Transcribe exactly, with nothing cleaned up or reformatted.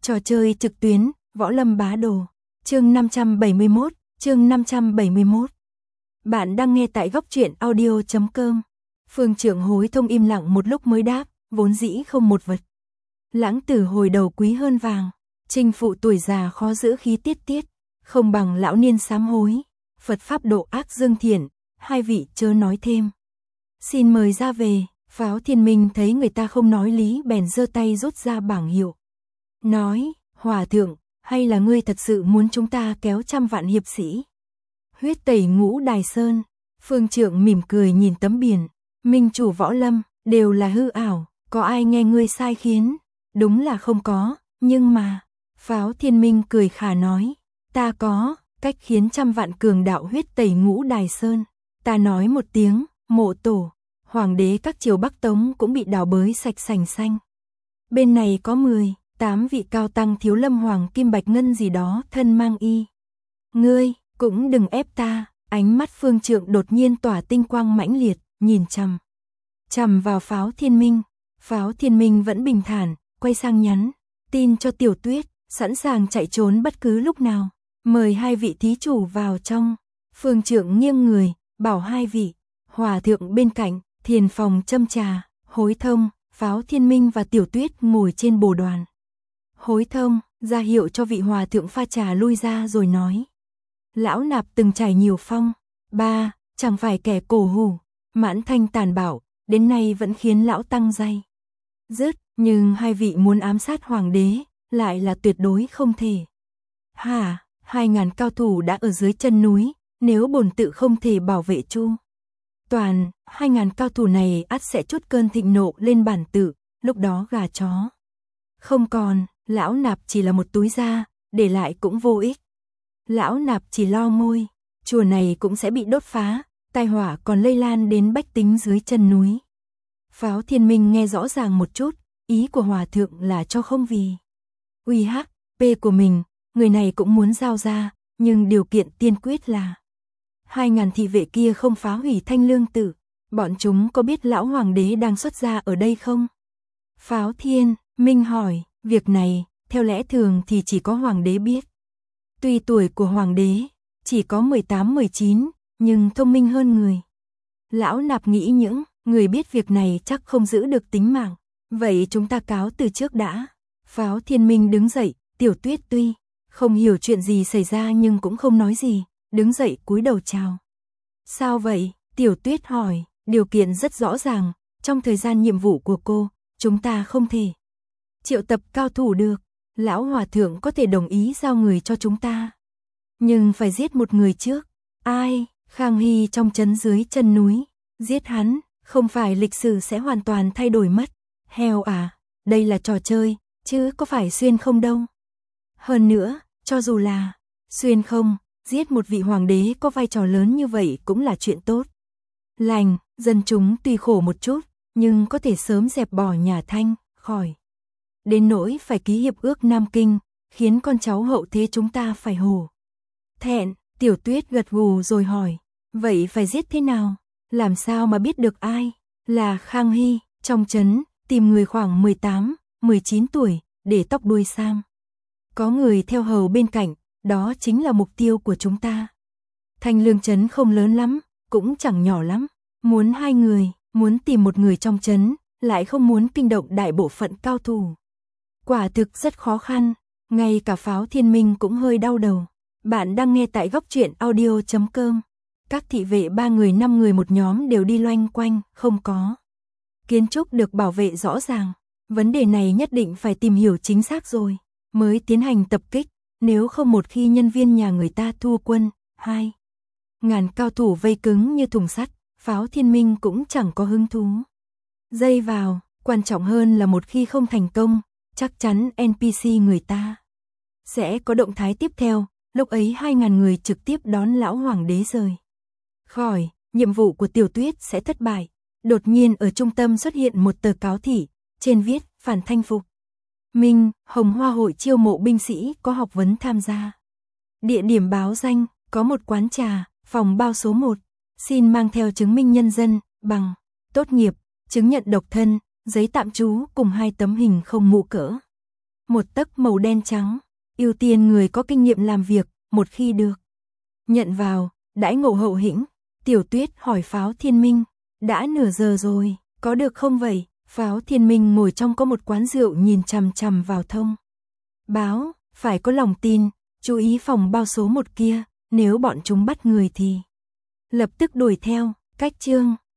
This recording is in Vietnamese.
Trò chơi trực tuyến, Võ Lâm Bá Đồ. Chương năm trăm bảy mươi mốt, chương năm trăm bảy mươi mốt. Bạn đang nghe tại góc truyện audio chấm com. Phương Trượng Hối Thông im lặng một lúc mới đáp, vốn dĩ không một vật. Lãng tử hồi đầu quý hơn vàng, trinh phụ tuổi già khó giữ khí tiết tiết, không bằng lão niên sám hối. Phật pháp độ ác dương thiện, hai vị chớ nói thêm. Xin mời ra về. Pháo Thiên Minh thấy người ta không nói lý bèn giơ tay rút ra bảng hiệu. Nói, hòa thượng, hay là ngươi thật sự muốn chúng ta kéo trăm vạn hiệp sĩ? Huyết tẩy ngũ đài sơn. Phương Trượng mỉm cười nhìn tấm biển. Minh chủ võ lâm, đều là hư ảo, có ai nghe ngươi sai khiến? Đúng là không có, nhưng mà... Pháo Thiên Minh cười khà nói, ta có, cách khiến trăm vạn cường đạo huyết tẩy ngũ đài sơn. Ta nói một tiếng, mộ tổ, hoàng đế các triều Bắc Tống cũng bị đào bới sạch sành xanh. Bên này có mười, tám vị cao tăng thiếu lâm hoàng kim bạch ngân gì đó thân mang y. Ngươi, cũng đừng ép ta. Ánh mắt Phương Trượng đột nhiên tỏa tinh quang mãnh liệt, nhìn chằm chằm vào Pháo Thiên Minh. Pháo Thiên Minh vẫn bình thản, quay sang nhắn tin cho Tiểu Tuyết, sẵn sàng chạy trốn bất cứ lúc nào. Mời hai vị thí chủ vào trong. Phương Trượng nghiêng người, bảo hai vị hòa thượng bên cạnh, thiền phòng châm trà. Hối Thông, Pháo Thiên Minh và Tiểu Tuyết ngồi trên bồ đoàn. Hối Thông ra hiệu cho vị hòa thượng pha trà lui ra rồi nói, lão nạp từng trải nhiều phong ba, chẳng phải kẻ cổ hủ, mãn thanh tàn bạo, đến nay vẫn khiến lão tăng day dứt, nhưng hai vị muốn ám sát hoàng đế lại là tuyệt đối không thể. Hả, hai ngàn cao thủ đã ở dưới chân núi, nếu bổn tự không thể bảo vệ chu toàn, hai ngàn cao thủ này ắt sẽ trút cơn thịnh nộ lên bản tự, lúc đó gà chó không còn, lão nạp chỉ là một túi da, để lại cũng vô ích. Lão nạp chỉ lo ngôi, chùa này cũng sẽ bị đốt phá, tai họa còn lây lan đến bách tính dưới chân núi. Pháo Thiên Minh nghe rõ ràng một chút, ý của hòa thượng là cho không vì uy hắc p của mình, người này cũng muốn giao ra, nhưng điều kiện tiên quyết là hai ngàn thị vệ kia không phá hủy Thanh Lương Tự. Bọn chúng có biết lão hoàng đế đang xuất gia ở đây không? Pháo Thiên Minh hỏi, việc này, theo lẽ thường thì chỉ có hoàng đế biết. Tuy tuổi của hoàng đế chỉ có mười tám mười chín, nhưng thông minh hơn người. Lão nạp nghĩ những người biết việc này chắc không giữ được tính mạng. Vậy chúng ta cáo từ trước đã. Pháo Thiên Minh đứng dậy, Tiểu Tuyết tuy không hiểu chuyện gì xảy ra nhưng cũng không nói gì, đứng dậy cúi đầu chào. Sao vậy? Tiểu Tuyết hỏi, điều kiện rất rõ ràng, trong thời gian nhiệm vụ của cô, chúng ta không thể triệu tập cao thủ được. Lão hòa thượng có thể đồng ý giao người cho chúng ta, nhưng phải giết một người trước. Ai? Khang Hy trong trấn dưới chân núi. Giết hắn, không phải lịch sử sẽ hoàn toàn thay đổi mất. Heo à, đây là trò chơi, chứ có phải xuyên không đâu. Hơn nữa, cho dù là xuyên không, giết một vị hoàng đế có vai trò lớn như vậy cũng là chuyện tốt lành. Dân chúng tuy khổ một chút, nhưng có thể sớm dẹp bỏ nhà Thanh khỏi đến nỗi phải ký hiệp ước Nam Kinh, khiến con cháu hậu thế chúng ta phải hổ thẹn. Tiểu Tuyết gật gù rồi hỏi, vậy phải giết thế nào? Làm sao mà biết được ai là Khang Hy? Trong trấn tìm người khoảng mười tám mười chín tuổi, để tóc đuôi sam, có người theo hầu bên cạnh, đó chính là mục tiêu của chúng ta. Thanh Lương trấn không lớn lắm, cũng chẳng nhỏ lắm, muốn hai người, muốn tìm một người trong trấn, lại không muốn kinh động đại bộ phận cao thủ. Quả thực rất khó khăn, ngay cả Pháo Thiên Minh cũng hơi đau đầu. Bạn đang nghe tại góc truyện audio chấm com. Các thị vệ ba người năm người một nhóm đều đi loanh quanh, không có kiến trúc được bảo vệ rõ ràng. Vấn đề này nhất định phải tìm hiểu chính xác rồi mới tiến hành tập kích, nếu không một khi nhân viên nhà người ta thua quân, hai ngàn cao thủ vây cứng như thùng sắt, Pháo Thiên Minh cũng chẳng có hứng thú dây vào. Quan trọng hơn là một khi không thành công, chắc chắn en pê xê người ta sẽ có động thái tiếp theo. Lúc ấy hai ngàn người trực tiếp đón lão hoàng đế rời khỏi, nhiệm vụ của Tiểu Tuyết sẽ thất bại. Đột nhiên ở trung tâm xuất hiện một tờ cáo thị, trên viết phản thanh phục Minh, Hồng Hoa hội chiêu mộ binh sĩ có học vấn tham gia. Địa điểm báo danh, có một quán trà, phòng bao số một, xin mang theo chứng minh nhân dân, bằng tốt nghiệp, chứng nhận độc thân, giấy tạm trú cùng hai tấm hình không mũ cỡ. một tấc màu đen trắng, ưu tiên người có kinh nghiệm làm việc, một khi được nhận vào, đãi ngộ hậu hĩnh. Tiểu Tuyết hỏi Pháo Thiên Minh, đã nửa giờ rồi, có được không vậy? Pháo Thiên Minh ngồi trong có một quán rượu nhìn chằm chằm vào thông báo, phải có lòng tin, chú ý phòng bao số một kia, nếu bọn chúng bắt người thì lập tức đuổi theo. Cách chương